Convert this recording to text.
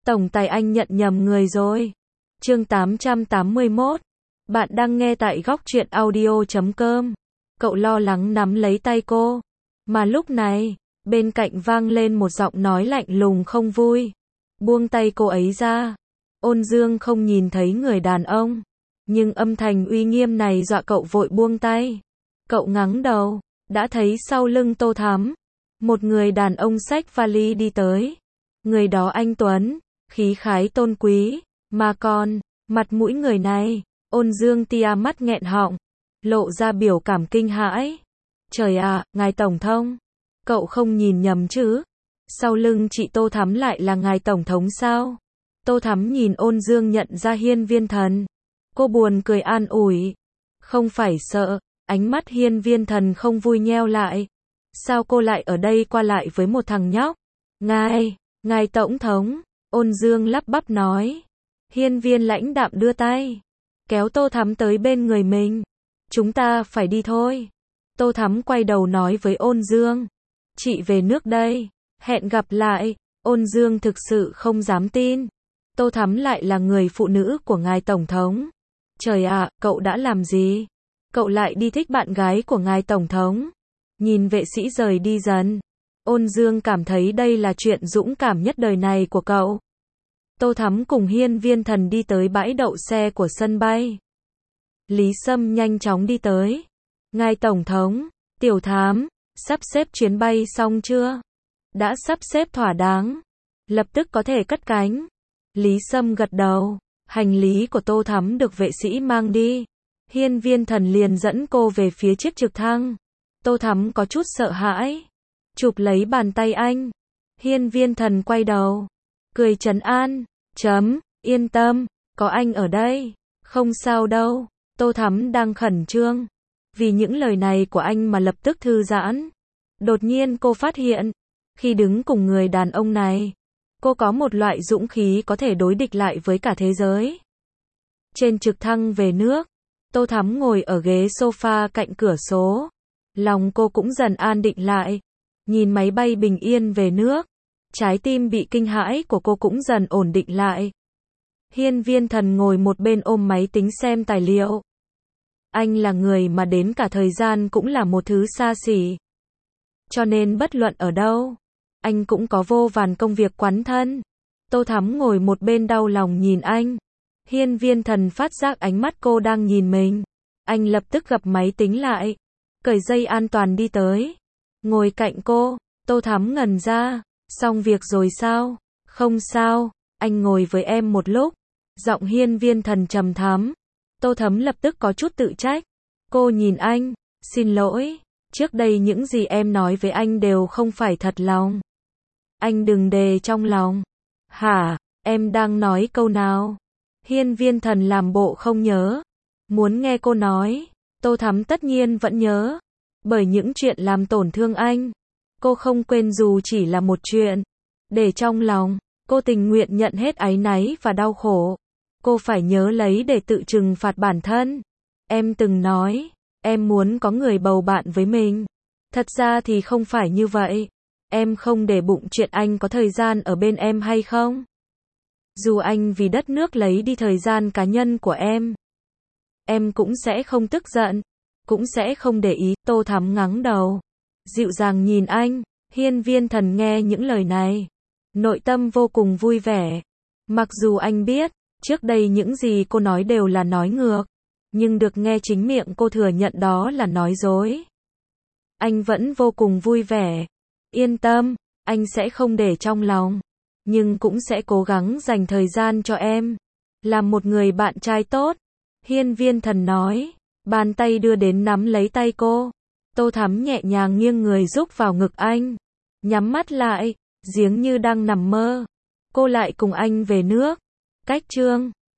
Tổng tài anh nhận nhầm người rồi. Chương 881. Bạn đang nghe tại góc truyện audio.com. Cậu lo lắng nắm lấy tay cô. Mà lúc này, bên cạnh vang lên một giọng nói lạnh lùng không vui. Buông tay cô ấy ra. Ôn Dương không nhìn thấy người đàn ông, nhưng âm thanh uy nghiêm này dọa cậu vội buông tay. Cậu ngẩng đầu, đã thấy sau lưng Tô Thắm, một người đàn ông xách vali đi tới. Người đó anh tuấn, khí khái tôn quý, mà còn, mặt mũi người này, Ôn Dương tia mắt nghẹn họng, lộ ra biểu cảm kinh hãi. Trời ạ, ngài tổng thống, cậu không nhìn nhầm chứ? Sau lưng chị Tô Thắm lại là ngài tổng thống sao? Tô Thắm nhìn Ôn Dương nhận ra Hiên Viên Thần. Cô buồn cười an ủi. Không phải sợ, ánh mắt Hiên Viên Thần không vui nheo lại. Sao cô lại ở đây qua lại với một thằng nhóc? Ngài tổng thống, Ôn Dương lắp bắp nói. Hiên Viên lãnh đạm đưa tay, kéo Tô Thắm tới bên người mình. Chúng ta phải đi thôi. Tô Thắm quay đầu nói với Ôn Dương. Chị về nước đây, hẹn gặp lại. Ôn Dương thực sự không dám tin. Tô Thắm lại là người phụ nữ của ngài tổng thống. Trời ạ, cậu đã làm gì? Cậu lại đi thích bạn gái của ngài tổng thống. Nhìn vệ sĩ rời đi dần, Ôn Dương cảm thấy đây là chuyện dũng cảm nhất đời này của cậu. Tô Thắm cùng Hiên Viên Thần đi tới bãi đậu xe của sân bay. Lý Sâm nhanh chóng đi tới. Ngài tổng thống, Tiểu Thám, sắp xếp chuyến bay xong chưa? Đã sắp xếp thỏa đáng. Lập tức có thể cất cánh. Lý Sâm gật đầu. Hành lý của Tô Thắm được vệ sĩ mang đi. Hiên Viên Thần liền dẫn cô về phía chiếc trực thăng. Tô Thắm có chút sợ hãi, chụp lấy bàn tay anh. Hiên Viên Thần quay đầu, cười trấn an. Yên tâm, có anh ở đây. Không sao đâu. Tô Thắm đang khẩn trương vì những lời này của anh mà lập tức thư giãn. Đột nhiên cô phát hiện, khi đứng cùng người đàn ông này, cô có một loại dũng khí có thể đối địch lại với cả thế giới. Trên trực thăng về nước, Tô Thắm ngồi ở ghế sofa cạnh cửa sổ. Lòng cô cũng dần an định lại. Nhìn máy bay bình yên về nước, trái tim bị kinh hãi của cô cũng dần ổn định lại. Hiên Viên Thần ngồi một bên ôm máy tính xem tài liệu. Anh là người mà đến cả thời gian cũng là một thứ xa xỉ. Cho nên bất luận ở đâu, anh cũng có vô vàn công việc quán thân. Tô Thắm ngồi một bên đau lòng nhìn anh. Hiên Viên Thần phát giác ánh mắt cô đang nhìn mình. Anh lập tức gập máy tính lại, cởi dây an toàn đi tới, ngồi cạnh cô. Tô Thắm ngẩn ra. Xong việc rồi sao? Không sao, anh ngồi với em một lúc. Giọng Hiên Viên Thần trầm thắm. Tô Thắm lập tức có chút tự trách. Cô nhìn anh. Xin lỗi, trước đây những gì em nói với anh đều không phải thật lòng. Anh đừng để trong lòng. Hả, em đang nói câu nào? Hiên Viên Thần làm bộ không nhớ. Muốn nghe cô nói. Tô Thắm tất nhiên vẫn nhớ. Bởi những chuyện làm tổn thương anh, cô không quên dù chỉ là một chuyện. Để trong lòng, cô tình nguyện nhận hết áy náy và đau khổ. Cô phải nhớ lấy để tự trừng phạt bản thân. Em từng nói, em muốn có người bầu bạn với mình. Thật ra thì không phải như vậy. Em không để bụng chuyện anh có thời gian ở bên em hay không. Dù anh vì đất nước lấy đi thời gian cá nhân của em cũng sẽ không tức giận, cũng sẽ không để ý. Tô Thắm ngẩng đầu, dịu dàng nhìn anh. Hiên Viên Thần nghe những lời này, nội tâm vô cùng vui vẻ. Mặc dù anh biết, trước đây những gì cô nói đều là nói ngược, nhưng được nghe chính miệng cô thừa nhận đó là nói dối, anh vẫn vô cùng vui vẻ. Yên tâm, anh sẽ không để trong lòng, nhưng cũng sẽ cố gắng dành thời gian cho em, làm một người bạn trai tốt. Hiên Viên Thần nói, bàn tay đưa đến nắm lấy tay cô. Tô Thắm nhẹ nhàng nghiêng người rúc vào ngực anh, nhắm mắt lại, giếng như đang nằm mơ. Cô lại cùng anh về nước. Cách chương